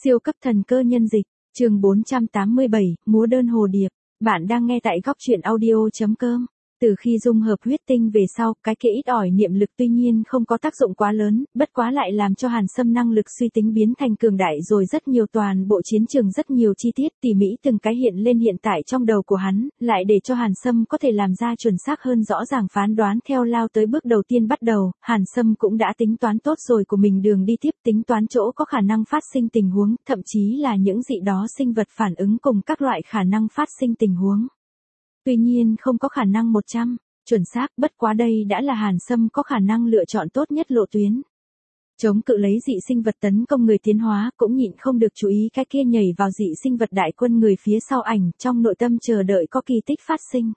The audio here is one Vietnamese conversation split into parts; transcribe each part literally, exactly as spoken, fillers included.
Siêu cấp thần cơ nhân dịch, chương bốn trăm tám mươi bảy, múa đơn hồ điệp. Bạn đang nghe tại góc truyện audio.com. Từ khi dung hợp huyết tinh về sau, cái kia ít ỏi niệm lực tuy nhiên không có tác dụng quá lớn, bất quá lại làm cho Hàn Sâm năng lực suy tính biến thành cường đại rồi rất nhiều, toàn bộ chiến trường rất nhiều chi tiết tỉ mỉ từng cái hiện lên hiện tại trong đầu của hắn, lại để cho Hàn Sâm có thể làm ra chuẩn xác hơn rõ ràng phán đoán. Theo lao tới bước đầu tiên bắt đầu, Hàn Sâm cũng đã tính toán tốt rồi của mình đường đi tiếp, tính toán chỗ có khả năng phát sinh tình huống, thậm chí là những dị đó sinh vật phản ứng cùng các loại khả năng phát sinh tình huống. Tuy nhiên không có khả năng một trăm chuẩn xác, bất quá đây đã là Hàn Sâm có khả năng lựa chọn tốt nhất lộ tuyến. Chống cự lấy dị sinh vật tấn công người tiến hóa, cũng nhịn không được chú ý cái kia nhảy vào dị sinh vật đại quân người phía sau ảnh, trong nội tâm chờ đợi có kỳ tích phát sinh.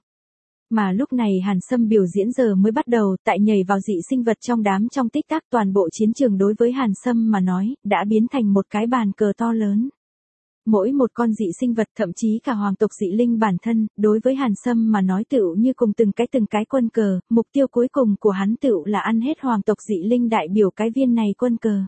Mà lúc này Hàn Sâm biểu diễn giờ mới bắt đầu, tại nhảy vào dị sinh vật trong đám trong tích tắc, toàn bộ chiến trường đối với Hàn Sâm mà nói, đã biến thành một cái bàn cờ to lớn. Mỗi một con dị sinh vật, thậm chí cả hoàng tộc dị linh bản thân, đối với Hàn Sâm mà nói tựu như cùng từng cái từng cái quân cờ, mục tiêu cuối cùng của hắn tựu là ăn hết hoàng tộc dị linh đại biểu cái viên này quân cờ.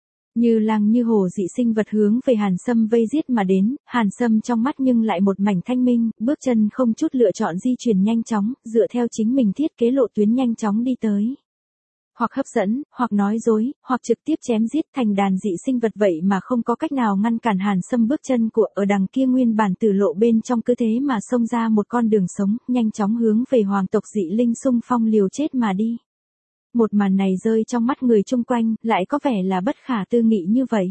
Như lang như hổ dị sinh vật hướng về Hàn Sâm vây giết mà đến, Hàn Sâm trong mắt nhưng lại một mảnh thanh minh, bước chân không chút lựa chọn di chuyển nhanh chóng, dựa theo chính mình thiết kế lộ tuyến nhanh chóng đi tới. Hoặc hấp dẫn, hoặc nói dối, hoặc trực tiếp chém giết thành đàn dị sinh vật, vậy mà không có cách nào ngăn cản Hàn Sâm bước chân của ở đằng kia nguyên bản tử lộ bên trong, cứ thế mà xông ra một con đường sống, nhanh chóng hướng về hoàng tộc dị linh xung phong liều chết mà đi. Một màn này rơi trong mắt người chung quanh, lại có vẻ là bất khả tư nghị như vậy.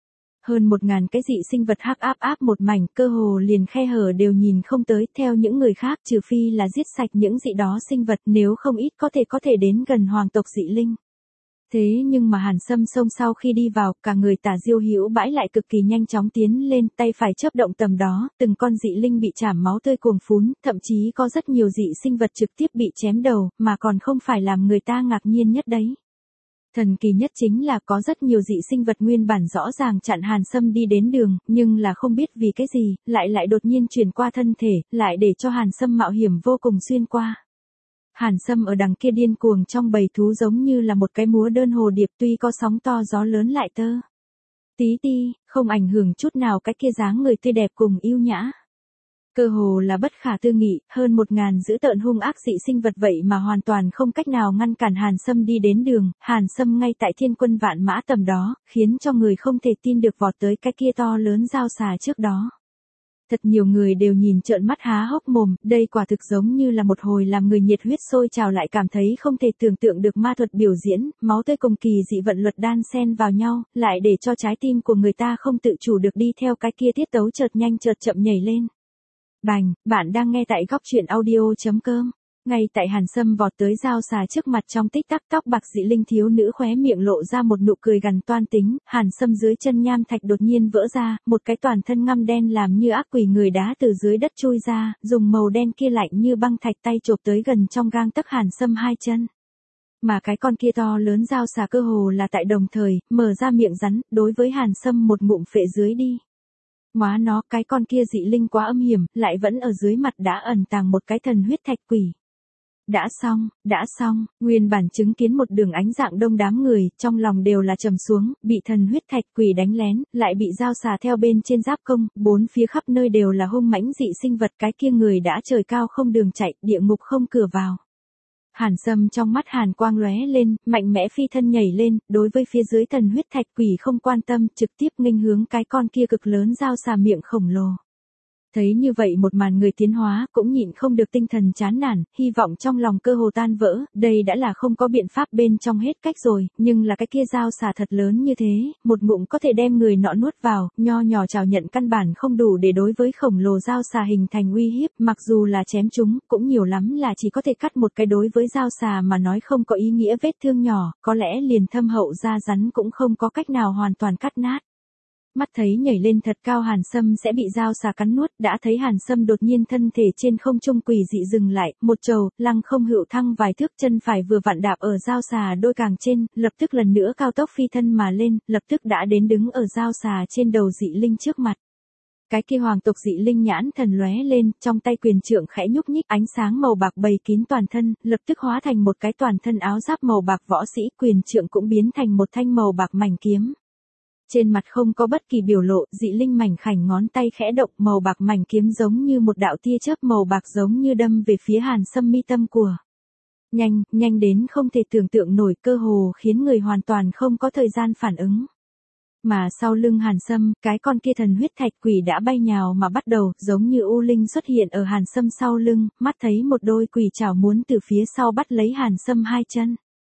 Hơn một ngàn cái dị sinh vật hắc áp áp một mảnh, cơ hồ liền khe hở đều nhìn không tới, theo những người khác, trừ phi là giết sạch những dị đó sinh vật, nếu không ít có thể có thể đến gần hoàng tộc dị linh. Thế nhưng mà Hàn Sâm xông sau khi đi vào, cả người tả diêu hữu bãi lại cực kỳ nhanh chóng tiến lên, tay phải chớp động tầm đó, từng con dị linh bị chảm máu tươi cuồng phún, thậm chí có rất nhiều dị sinh vật trực tiếp bị chém đầu, mà còn không phải làm người ta ngạc nhiên nhất đấy. Thần kỳ nhất chính là có rất nhiều dị sinh vật nguyên bản rõ ràng chặn Hàn Sâm đi đến đường, nhưng là không biết vì cái gì, lại lại đột nhiên chuyển qua thân thể, lại để cho Hàn Sâm mạo hiểm vô cùng xuyên qua. Hàn Sâm ở đằng kia điên cuồng trong bầy thú giống như là một cái múa đơn hồ điệp, tuy có sóng to gió lớn lại tơ tí ti, không ảnh hưởng chút nào cái kia dáng người tươi đẹp cùng yêu nhã. Cơ hồ là bất khả tư nghị, hơn một ngàn dữ tợn hung ác dị sinh vật vậy mà hoàn toàn không cách nào ngăn cản Hàn Sâm đi đến đường, Hàn Sâm ngay tại thiên quân vạn mã tầm đó, khiến cho người không thể tin được vọt tới cái kia to lớn dao xà trước đó. Thật nhiều người đều nhìn trợn mắt há hốc mồm, đây quả thực giống như là một hồi làm người nhiệt huyết sôi trào, lại cảm thấy không thể tưởng tượng được ma thuật biểu diễn, máu tươi cùng kỳ dị vận luật đan xen vào nhau, lại để cho trái tim của người ta không tự chủ được đi theo cái kia tiết tấu chợt nhanh chợt chậm nhảy lên. Bành, bạn đang nghe tại góc truyện audio.com. Ngay tại Hàn Sâm vọt tới dao xà trước mặt, trong tích tắc tóc bạc dị linh thiếu nữ khóe miệng lộ ra một nụ cười gằn toan tính, Hàn Sâm dưới chân nham thạch đột nhiên vỡ ra, một cái toàn thân ngăm đen làm như ác quỷ người đá từ dưới đất chui ra, dùng màu đen kia lạnh như băng thạch tay chộp tới gần trong gang tấc Hàn Sâm hai chân. Mà cái con kia to lớn dao xà cơ hồ là tại đồng thời, mở ra miệng rắn, đối với Hàn Sâm một ngụm phệ dưới đi. Ngoá nó, cái con kia dị linh quá âm hiểm, lại vẫn ở dưới mặt đã ẩn tàng một cái thần huyết thạch quỷ. Đã xong, đã xong, nguyên bản chứng kiến một đường ánh dạng đông đám người, trong lòng đều là trầm xuống, bị thần huyết thạch quỷ đánh lén, lại bị dao xà theo bên trên giáp công, bốn phía khắp nơi đều là hung mãnh dị sinh vật, cái kia người đã trời cao không đường chạy, địa ngục không cửa vào. Hàn Sâm trong mắt hàn quang lóe lên, mạnh mẽ phi thân nhảy lên, đối với phía dưới thần huyết thạch quỷ không quan tâm, trực tiếp nghênh hướng cái con kia cực lớn dao xà miệng khổng lồ. Thấy như vậy một màn người tiến hóa cũng nhịn không được tinh thần chán nản, hy vọng trong lòng cơ hồ tan vỡ, đây đã là không có biện pháp bên trong hết cách rồi, nhưng là cái kia dao xà thật lớn như thế, một ngụm có thể đem người nọ nuốt vào, nho nhỏ chào nhận căn bản không đủ để đối với khổng lồ dao xà hình thành uy hiếp, mặc dù là chém chúng, cũng nhiều lắm là chỉ có thể cắt một cái, đối với dao xà mà nói không có ý nghĩa vết thương nhỏ, có lẽ liền thâm hậu da rắn cũng không có cách nào hoàn toàn cắt nát. Mắt thấy nhảy lên thật cao Hàn Sâm sẽ bị dao xà cắn nuốt, đã thấy Hàn Sâm đột nhiên thân thể trên không trung quỷ dị dừng lại, một trầu, lăng không hữu thăng vài thước, chân phải vừa vặn đạp ở dao xà đôi càng trên, lập tức lần nữa cao tốc phi thân mà lên, lập tức đã đến đứng ở dao xà trên đầu dị linh trước mặt. Cái kia hoàng tộc dị linh nhãn thần lóe lên, trong tay quyền trượng khẽ nhúc nhích, ánh sáng màu bạc bầy kín toàn thân, lập tức hóa thành một cái toàn thân áo giáp màu bạc võ sĩ, quyền trượng cũng biến thành một thanh màu bạc mảnh kiếm. Trên mặt không có bất kỳ biểu lộ, Dị Linh mảnh khảnh ngón tay khẽ động, màu bạc mảnh kiếm giống như một đạo tia chớp màu bạc giống như đâm về phía Hàn Sâm mi tâm của. Nhanh, nhanh đến không thể tưởng tượng nổi, cơ hồ khiến người hoàn toàn không có thời gian phản ứng. Mà sau lưng Hàn Sâm, cái con kia thần huyết thạch quỷ đã bay nhào mà bắt đầu, giống như U Linh xuất hiện ở Hàn Sâm sau lưng, mắt thấy một đôi quỷ chảo muốn từ phía sau bắt lấy Hàn Sâm hai chân.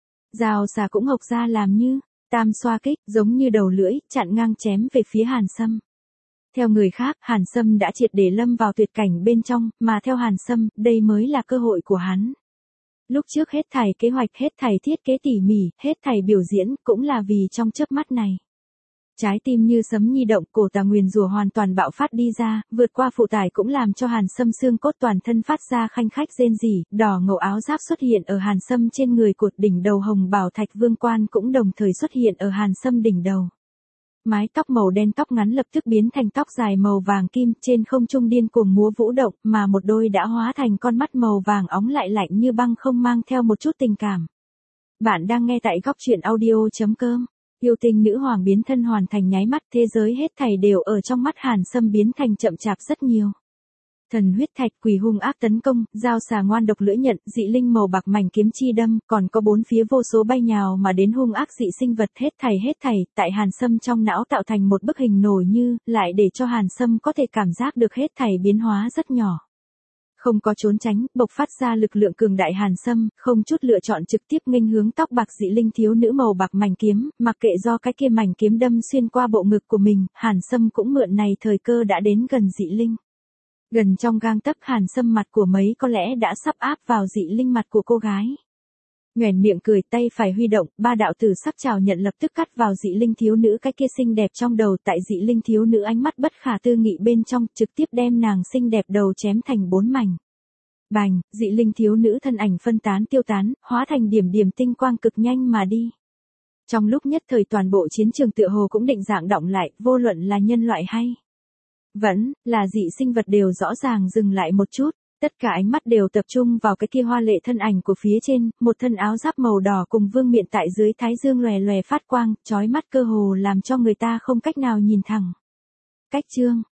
Rào xà cũng hộc ra làm như tam xoa kích, giống như đầu lưỡi, chặn ngang chém về phía Hàn Sâm. Theo người khác, Hàn Sâm đã triệt để lâm vào tuyệt cảnh bên trong, mà theo Hàn Sâm, đây mới là cơ hội của hắn. Lúc trước hết thảy kế hoạch, hết thảy thiết kế tỉ mỉ, hết thảy biểu diễn, cũng là vì trong chớp mắt này. Trái tim như sấm nhi động, cổ tà nguyền rủa hoàn toàn bạo phát đi ra, vượt qua phụ tải cũng làm cho Hàn Sâm xương cốt toàn thân phát ra khanh khách rên rỉ, đỏ ngầu áo giáp xuất hiện ở Hàn Sâm trên người, cột đỉnh đầu hồng bảo thạch vương quan cũng đồng thời xuất hiện ở Hàn Sâm đỉnh đầu. Mái tóc màu đen tóc ngắn lập tức biến thành tóc dài màu vàng kim, trên không trung điên cuồng múa vũ động, mà một đôi đã hóa thành con mắt màu vàng óng lại lạnh như băng, không mang theo một chút tình cảm. Bạn đang nghe tại góc truyện audio chấm com. Yêu tinh nữ hoàng biến thân hoàn thành nháy mắt, thế giới hết thảy đều ở trong mắt Hàn Sâm biến thành chậm chạp rất nhiều. Thần huyết thạch quỷ hung ác tấn công, dao xà ngoan độc lưỡi nhận, dị linh màu bạc mảnh kiếm chi đâm, còn có bốn phía vô số bay nhào mà đến hung ác dị sinh vật, hết thảy hết thảy, tại Hàn Sâm trong não tạo thành một bức hình nổi như, lại để cho Hàn Sâm có thể cảm giác được hết thảy biến hóa rất nhỏ. Không có trốn tránh, bộc phát ra lực lượng cường đại, Hàn Sâm không chút lựa chọn trực tiếp nghênh hướng tóc bạc dị linh thiếu nữ màu bạc mảnh kiếm, mặc kệ do cái kia mảnh kiếm đâm xuyên qua bộ ngực của mình, Hàn Sâm cũng mượn này thời cơ đã đến gần dị linh. Gần trong gang tấc, Hàn Sâm mặt của mấy có lẽ đã sắp áp vào dị linh mặt của cô gái. Nhoẻn miệng cười, tay phải huy động, ba đạo tử sắc chào nhận lập tức cắt vào dị linh thiếu nữ cái kia xinh đẹp trong đầu, tại dị linh thiếu nữ ánh mắt bất khả tư nghị bên trong, trực tiếp đem nàng xinh đẹp đầu chém thành bốn mảnh. Bành, dị linh thiếu nữ thân ảnh phân tán tiêu tán, hóa thành điểm điểm tinh quang cực nhanh mà đi. Trong lúc nhất thời toàn bộ chiến trường tựa hồ cũng định dạng động lại, vô luận là nhân loại hay vẫn là dị sinh vật đều rõ ràng dừng lại một chút. Tất cả ánh mắt đều tập trung vào cái kia hoa lệ thân ảnh của phía trên, một thân áo giáp màu đỏ cùng vương miện tại dưới thái dương lòe lòe phát quang, chói mắt cơ hồ làm cho người ta không cách nào nhìn thẳng. Cách chương,